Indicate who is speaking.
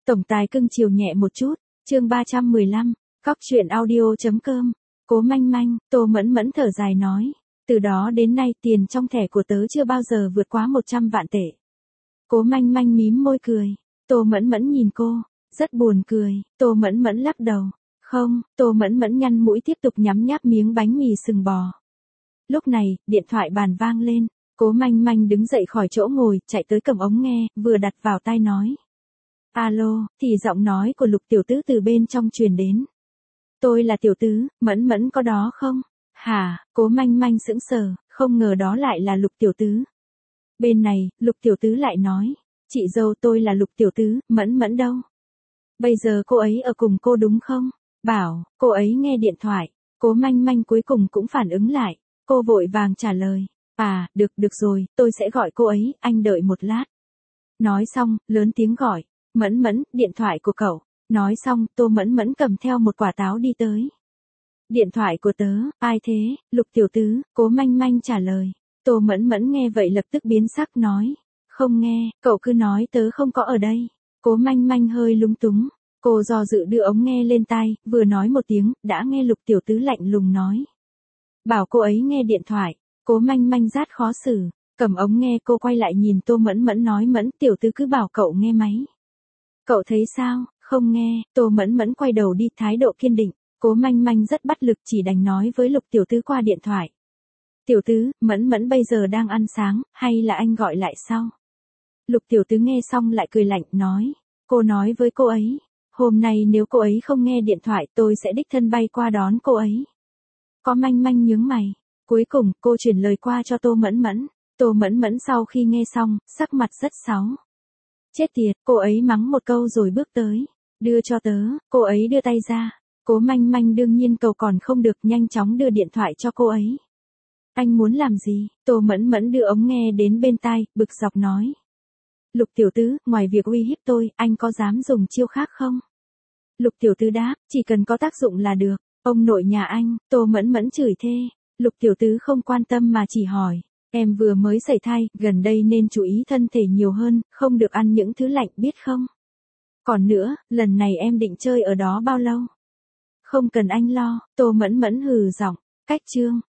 Speaker 1: Tổng tài cưng chiều nhẹ một chút, chương 315, cóc truyện audio.com, Cố Manh Manh, Tô Mẫn Mẫn thở dài nói, từ đó đến nay tiền trong thẻ của tớ chưa bao giờ vượt quá 100 vạn tệ. Cố Manh Manh mím môi cười, Tô Mẫn Mẫn nhìn cô, rất buồn cười, Tô Mẫn Mẫn lắc đầu, không, Tô Mẫn Mẫn nhăn mũi tiếp tục nhắm nháp miếng bánh mì sừng bò. Lúc này, điện thoại bàn vang lên, Cố Manh Manh đứng dậy khỏi chỗ ngồi, chạy tới cầm ống nghe, vừa đặt vào tai nói. Alo, thì giọng nói của Lục tiểu tứ từ bên trong truyền đến. Tôi là tiểu tứ, Mẫn Mẫn có đó không? Hả, Cố Manh Manh sững sờ, không ngờ đó lại là Lục tiểu tứ. Bên này, Lục tiểu tứ lại nói, chị dâu tôi là Lục tiểu tứ, Mẫn Mẫn đâu? Bây giờ cô ấy ở cùng cô đúng không? Bảo, cô ấy nghe điện thoại, Cố Manh Manh cuối cùng cũng phản ứng lại, cô vội vàng trả lời, được rồi, tôi sẽ gọi cô ấy, anh đợi một lát. Nói xong, lớn tiếng gọi, Mẫn Mẫn, điện thoại của cậu. Nói xong, Tô Mẫn Mẫn cầm theo một quả táo đi tới. Điện thoại của tớ, ai thế? Lục tiểu tứ, Cố Manh Manh trả lời. Tô Mẫn Mẫn nghe vậy lập tức biến sắc nói. Không nghe, cậu cứ nói tớ không có ở đây. Cố Manh Manh hơi lúng túng. Cô do dự đưa ống nghe lên tai, vừa nói một tiếng, đã nghe Lục tiểu tứ lạnh lùng nói. Bảo cô ấy nghe điện thoại. Cố Manh Manh rát khó xử. Cầm ống nghe cô quay lại nhìn Tô Mẫn Mẫn nói Mẫn tiểu tứ cứ bảo cậu nghe máy. Cậu thấy sao? Không nghe, Tô Mẫn Mẫn quay đầu đi thái độ kiên định, Cố Manh Manh rất bất lực chỉ đành nói với Lục tiểu tứ qua điện thoại. Tiểu tứ, Mẫn Mẫn bây giờ đang ăn sáng, hay là anh gọi lại sau? Lục tiểu tứ nghe xong lại cười lạnh, nói, cô nói với cô ấy, hôm nay nếu cô ấy không nghe điện thoại tôi sẽ đích thân bay qua đón cô ấy. Có Manh Manh nhướng mày, cuối cùng cô chuyển lời qua cho Tô Mẫn Mẫn, Tô Mẫn Mẫn sau khi nghe xong, sắc mặt rất xấu. Chết tiệt, cô ấy mắng một câu rồi bước tới. Đưa cho tớ, cô ấy đưa tay ra. Cố Manh Manh đương nhiên cầu còn không được, nhanh chóng đưa điện thoại cho cô ấy. Anh muốn làm gì? Tô Mẫn Mẫn đưa ống nghe đến bên tai, bực dọc nói. Lục tiểu tứ, ngoài việc uy hiếp tôi, anh có dám dùng chiêu khác không? Lục tiểu tứ đáp, chỉ cần có tác dụng là được. Ông nội nhà anh, Tô Mẫn Mẫn chửi thê. Lục tiểu tứ không quan tâm mà chỉ hỏi. Em vừa mới sẩy thai, gần đây nên chú ý thân thể nhiều hơn, không được ăn những thứ lạnh biết không? Còn nữa, lần này em định chơi ở đó bao lâu? Không cần anh lo, Tô Mẫn Mẫn hừ giọng, cách chương.